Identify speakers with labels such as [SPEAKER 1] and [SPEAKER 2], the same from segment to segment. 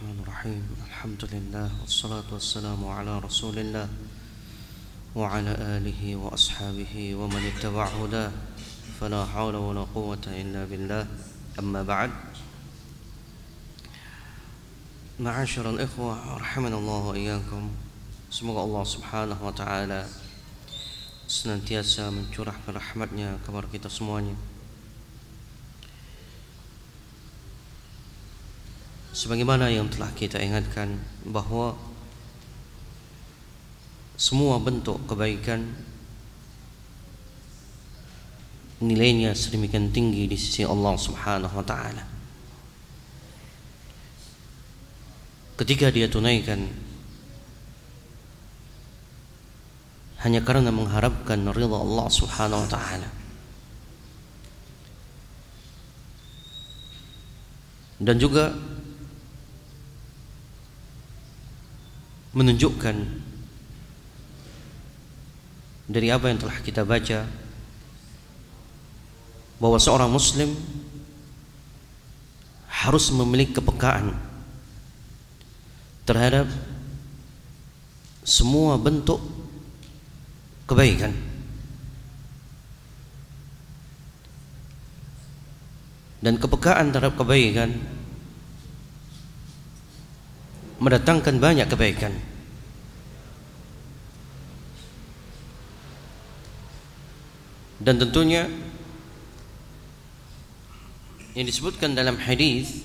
[SPEAKER 1] Bismillahirrahmanirrahim. Alhamdulillah wassalatu wassalamu ala Rasulillah wa ala alihi wa ashabihi wa man ittaba'a hudah. Fala haula wala quwwata illa billah. Amma ba'd. Ma'asyiral ikhwah rahimanallahu wa iyyakum. Semoga Allah Subhanahu wa taala senantiasa mencurahkan rahmatnya kepada kita semuanya. Sebagaimana yang telah kita ingatkan bahwa semua bentuk kebaikan nilainya sedemikian tinggi di sisi Allah Subhanahu wa taala. Ketika dia tunaikan hanya karena mengharapkan ridha Allah Subhanahu wa taala. Dan juga menunjukkan dari apa yang telah kita baca bahwa seorang muslim harus memiliki kepekaan terhadap semua bentuk kebaikan. Dan kepekaan terhadap kebaikan mendatangkan banyak kebaikan. Dan tentunya yang disebutkan dalam hadis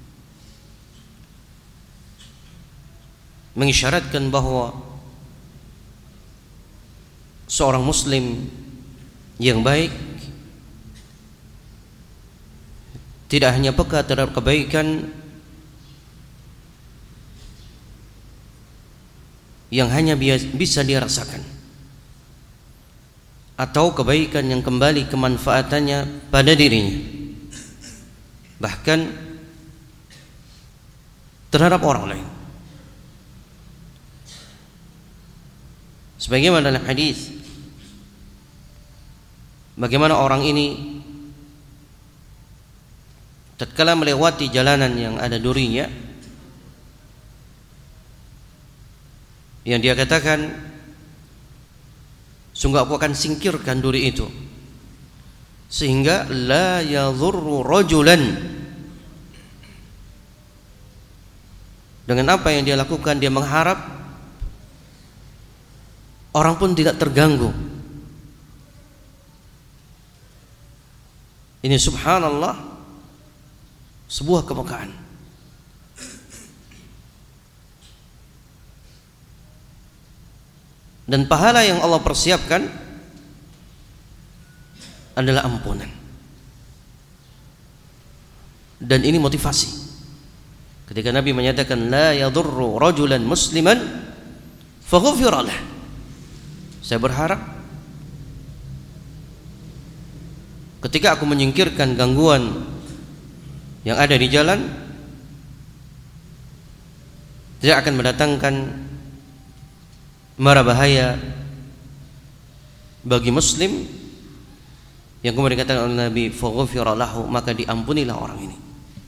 [SPEAKER 1] mengisyaratkan bahwa seorang muslim yang baik tidak hanya peka terhadap kebaikan yang hanya bisa dia rasakan, atau kebaikan yang kembali kemanfaatannya pada dirinya, bahkan terhadap orang lain. Sebagaimana dalam hadis, bagaimana orang ini tatkala melewati jalanan yang ada durinya, yang dia katakan, sungguh aku akan singkirkan duri itu sehingga la yadhurru rajulan. Dengan apa yang dia lakukan, dia mengharap orang pun tidak terganggu. Ini subhanallah sebuah kepekaan. Dan pahala yang Allah persiapkan adalah ampunan. Dan ini motivasi. Ketika Nabi menyatakan la yadurru rajulan musliman faghfira lah. Saya berharap ketika aku menyingkirkan gangguan yang ada di jalan, tidak akan mendatangkan mara bahaya bagi muslim, yang kemudian dikatakan oleh Nabi faghfira lahu, maka diampunilah orang ini.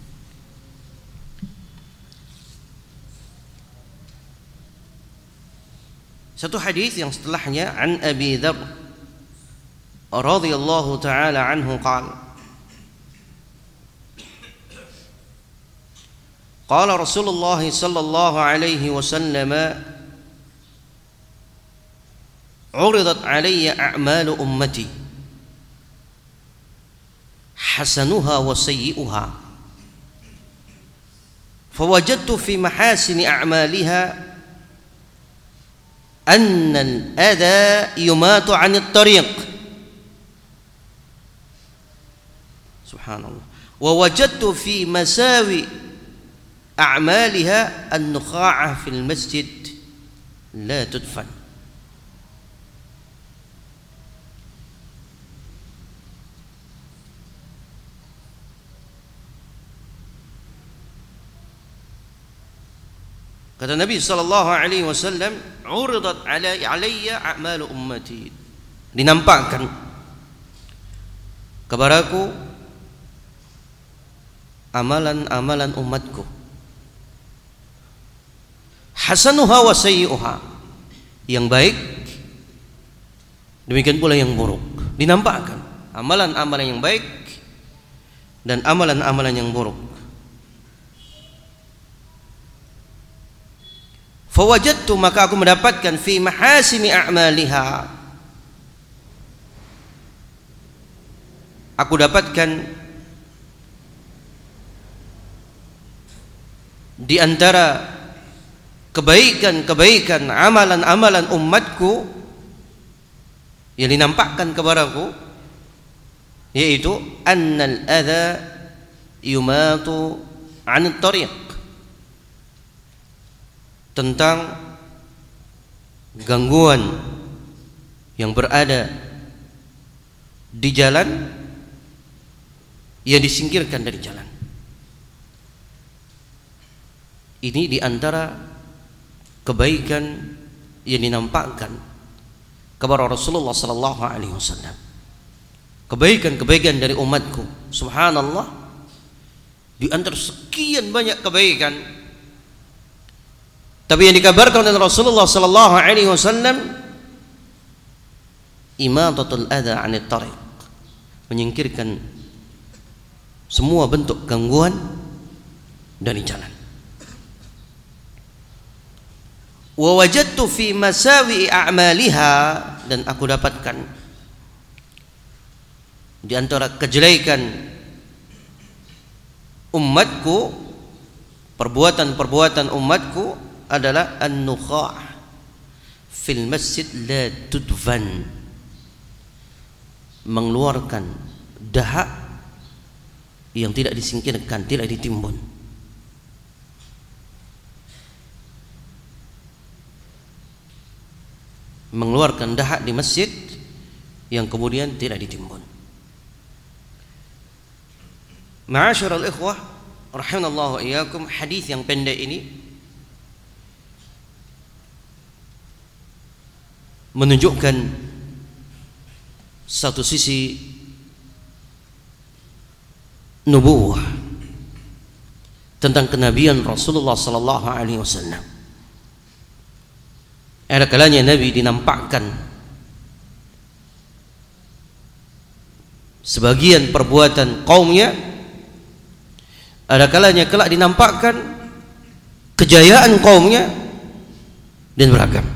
[SPEAKER 1] Satu hadis yang setelahnya, an Abi Dzar radhiyallahu taala anhu qala qala Rasulullah sallallahu alaihi wasallam عرضت علي أعمال أمتي حسنها وسيئها فوجدت في محاسن أعمالها أن الأذى يمات عن الطريق سبحان الله ووجدت في مساوي أعمالها النخاعة في المسجد لا تدفن. Kata Nabi sallallahu alaihi wasallam, "Uridat alayya a'malu ummati." Dinampakkan kepadaku amalan-amalan umatku. hasanuha wa sayyi'uha, yang baik demikian pula yang buruk. Dinampakkan amalan-amalan yang baik dan amalan-amalan yang buruk. Fawajadtu, maka aku mendapatkan fi mahasini a'maliha, aku dapatkan di antara kebaikan-kebaikan amalan-amalan umatku yang dinampakkan kepadaku, yaitu annal adza yumatu 'anit tariq, tentang gangguan yang berada di jalan yang disingkirkan dari jalan. Ini di antara kebaikan yang dinampakkan kepada Rasulullah sallallahu alaihi wasallam. Kebaikan-kebaikan dari umatku. Subhanallah, di antara sekian banyak kebaikan, tapi yang dikabarkan oleh Rasulullah sallallahu alaihi wasallam, imatatul adza 'anit tariq, menyingkirkan semua bentuk gangguan dari jalan. Wa wajadtu fi masawi a'maliha, dan aku dapatkan di antara kejelekan umatku, perbuatan-perbuatan umatku adalah an-nukha' fil masjid la tudfan, mengeluarkan dahak yang tidak disingkirkan, tidak ditimbun. Mengeluarkan dahak di masjid yang kemudian tidak ditimbun. Ma'asyiral ikhwah rahimanallahu wa iyyakum, hadis yang pendek ini menunjukkan satu sisi nubuwah, tentang kenabian Rasulullah sallallahu alaihi wasallam. Ada kalanya Nabi dinampakkan sebagian perbuatan kaumnya, ada kalanya kelak dinampakkan kejayaan kaumnya, dan beragam.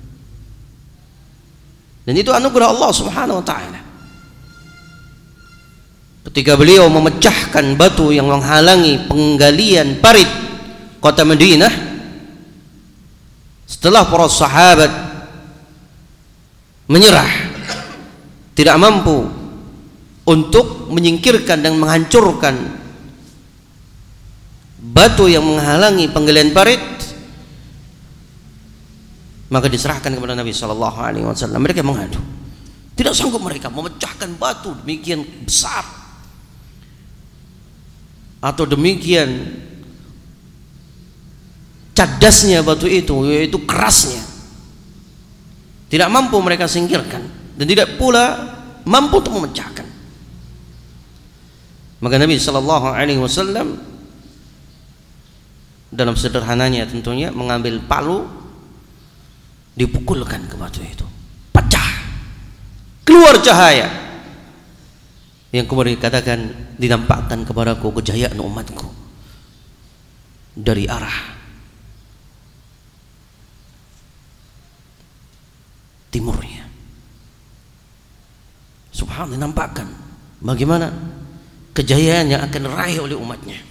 [SPEAKER 1] Dan itu anugerah Allah Subhanahu wa taala. Ketika beliau memecahkan batu yang menghalangi penggalian parit kota Madinah, setelah para sahabat menyerah, tidak mampu untuk menyingkirkan dan menghancurkan batu yang menghalangi penggalian parit, maka diserahkan kepada Nabi sallallahu alaihi wasallam. Mereka mengadu, tidak sanggup mereka memecahkan batu demikian besar atau demikian cadasnya batu itu, yaitu kerasnya. Tidak mampu mereka singkirkan, dan tidak pula mampu untuk memecahkan. Maka Nabi sallallahu alaihi wasallam dalam sederhananya tentunya mengambil palu, dipukulkan ke batu itu, pecah, keluar cahaya, yang kemudian dikatakan, dinampakkan kepadaku kejayaan umatku dari arah timurnya. Subhanallah, dinampakkan bagaimana kejayaan yang akan diraih oleh umatnya.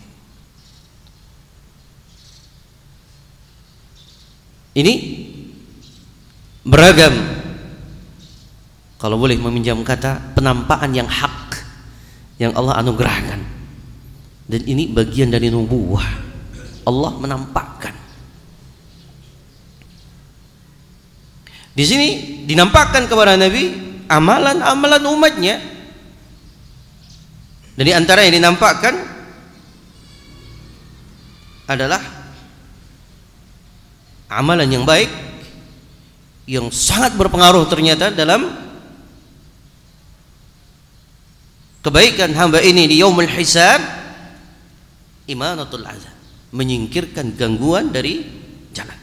[SPEAKER 1] Ini beragam, kalau boleh meminjam kata, penampakan yang hak yang Allah anugerahkan. Dan ini bagian dari nubuwah. Allah menampakkan. Di sini dinampakkan kepada Nabi amalan-amalan umatnya. Dan di antara yang dinampakkan adalah amalan yang baik, yang sangat berpengaruh ternyata dalam kebaikan hamba ini di yaumul hisab, imanatul azab, menyingkirkan gangguan dari jalan.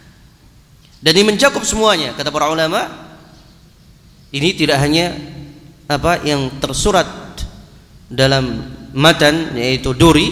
[SPEAKER 1] Dan ini mencakup semuanya. Kata para ulama, ini tidak hanya apa yang tersurat dalam matan yaitu duri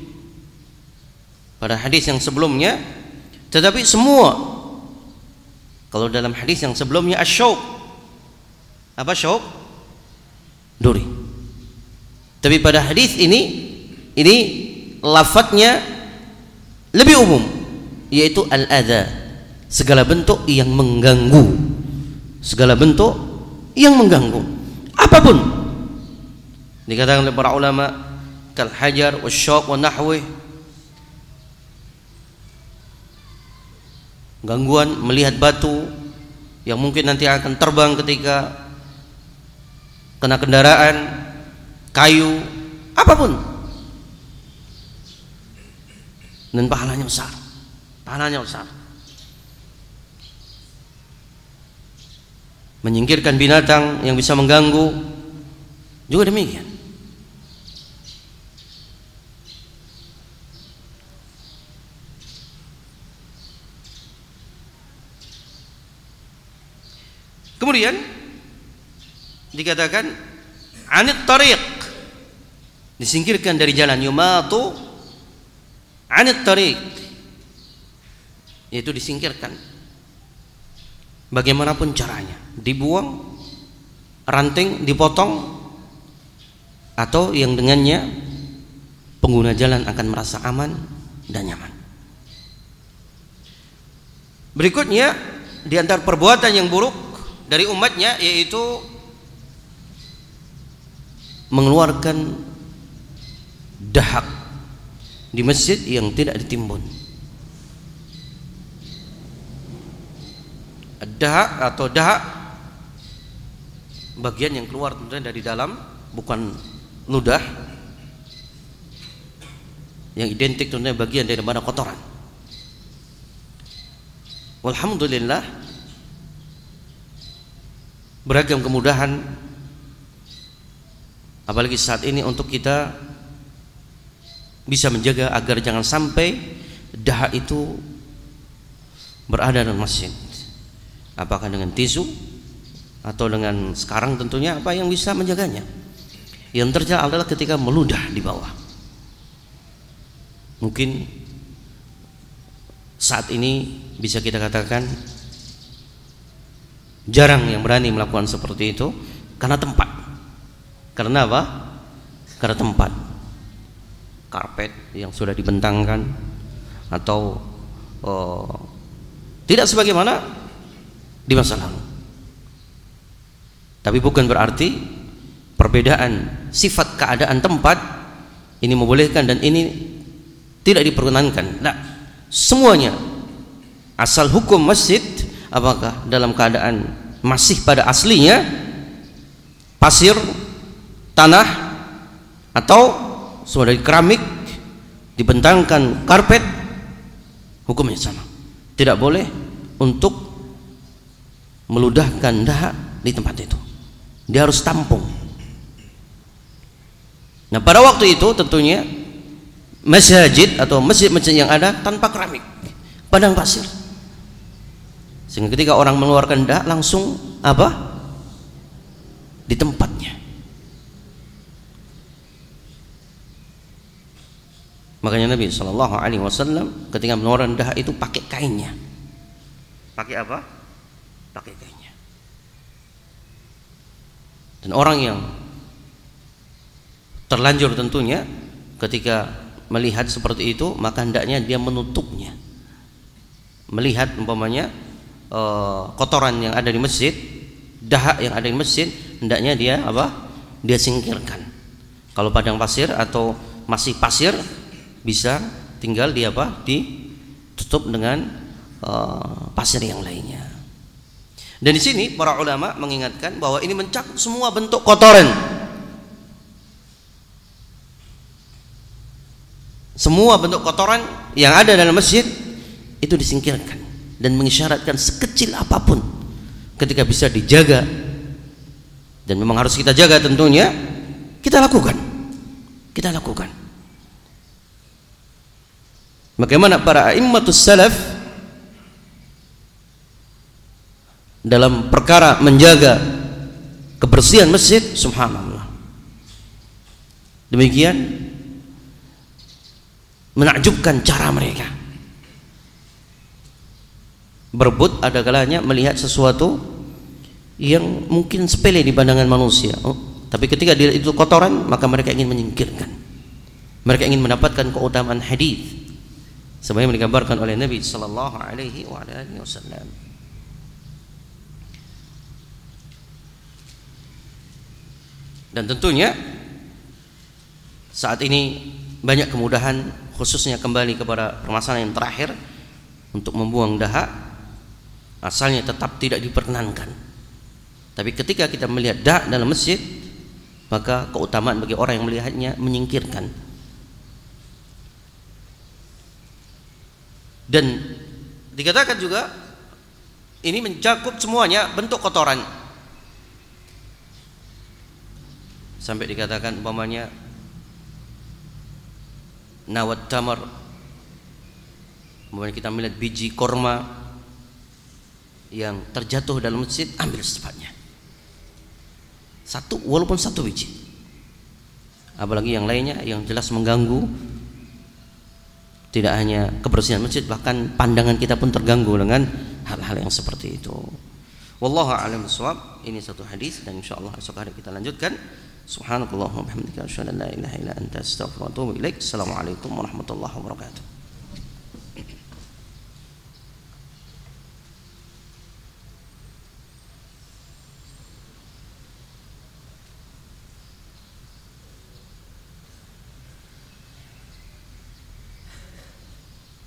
[SPEAKER 1] pada hadis yang sebelumnya, tetapi semua. Kalau dalam hadis yang sebelumnya asyauq, apa syauq? Duri. Tapi pada hadis ini lafadznya lebih umum, yaitu al-adza, segala bentuk yang mengganggu, segala bentuk yang mengganggu, apapun. Dikatakan oleh para ulama kal hajar wasyauq wa nahwi, gangguan melihat batu yang mungkin nanti akan terbang ketika kena kendaraan, kayu, apapun, dan pahalanya besar, pahalanya besar. Menyingkirkan binatang yang bisa mengganggu juga demikian. Kemudian dikatakan anit tariq, disingkirkan dari jalan, yumatu anit tariq, yaitu disingkirkan bagaimanapun caranya, dibuang, ranting dipotong, atau yang dengannya pengguna jalan akan merasa aman dan nyaman. Berikutnya di antara perbuatan yang buruk dari umatnya yaitu mengeluarkan dahak di masjid yang tidak ditimbun. Dahak atau dahak, bagian yang keluar tentunya dari dalam, bukan ludah, yang identik tentunya bagian daripada kotoran. Walhamdulillah, beragam kemudahan apalagi saat ini untuk kita bisa menjaga agar jangan sampai dahak itu berada dalam masjid, apakah dengan tisu atau dengan sekarang tentunya apa yang bisa menjaganya. Yang terjadi adalah ketika meludah di bawah. Mungkin saat ini bisa kita katakan jarang yang berani melakukan seperti itu karena tempat. Karena apa? Karena tempat. Karpet yang sudah dibentangkan atau tidak sebagaimana di masa lalu. Tapi bukan berarti perbedaan sifat keadaan tempat ini membolehkan dan ini tidak diperkenankan. Nah, semuanya asal hukum masjid, apakah dalam keadaan masih pada aslinya pasir, tanah, atau sudah dari keramik dibentangkan karpet, hukumnya sama. Tidak boleh untuk meludahkan dahak di tempat itu. Dia harus tampung. Nah, pada waktu itu tentunya masjid atau masjid-masjid yang ada tanpa keramik, padang pasir. Sehingga ketika orang mengeluarkan dahak langsung apa? Di tempatnya. Makanya Nabi Shallallahu Alaihi Wasallam ketika mengeluarkan dahak itu pakai kainnya. Pakai apa? Pakai kainnya. Dan orang yang terlanjur tentunya ketika melihat seperti itu maka hendaknya dia menutupnya. Melihat umpamanya kotoran yang ada di masjid, dahak yang ada di masjid, hendaknya dia apa? Dia singkirkan. Kalau padang pasir atau masih pasir, bisa tinggal dia apa? Ditutup dengan pasir yang lainnya. Dan di sini para ulama mengingatkan bahwa ini mencakup semua bentuk kotoran. Semua bentuk kotoran yang ada dalam masjid itu disingkirkan dan mengisyaratkan sekecil apapun ketika bisa dijaga dan memang harus kita jaga tentunya, kita lakukan. Kita lakukan. Bagaimana para a'immatus salaf dalam perkara menjaga kebersihan masjid, subhanallah. Demikian menakjubkan cara mereka berebut, ada kalanya melihat sesuatu yang mungkin sepele di pandangan manusia, tapi ketika dilihat itu kotoran, maka mereka ingin menyingkirkan. Mereka ingin mendapatkan keutamaan hadis sebagaimana digambarkan oleh Nabi sallallahu alaihi wasallam. Dan tentunya saat ini banyak kemudahan, khususnya kembali kepada permasalahan yang terakhir, untuk membuang dahak asalnya tetap tidak diperkenankan. Tapi ketika kita melihat dahak dalam masjid, maka keutamaan bagi orang yang melihatnya menyingkirkan. Dan dikatakan juga ini mencakup semuanya bentuk kotoran. Sampai dikatakan umpamanya nawat tamar, umpamanya kita melihat biji korma yang terjatuh dalam masjid, ambil secepatnya. Satu, walaupun satu biji. Apalagi yang lainnya yang jelas mengganggu, tidak hanya kebersihan masjid, bahkan pandangan kita pun terganggu dengan hal-hal yang seperti itu. Wallahu a'lam bishawab. Ini satu hadis dan insyaallah esok hari kita lanjutkan. Subhanakallahumma wa bihamdika asyhadu an la ilaha illa anta astaghfiruka wa atubu ilaik. Assalamualaikum warahmatullahi wabarakatuh.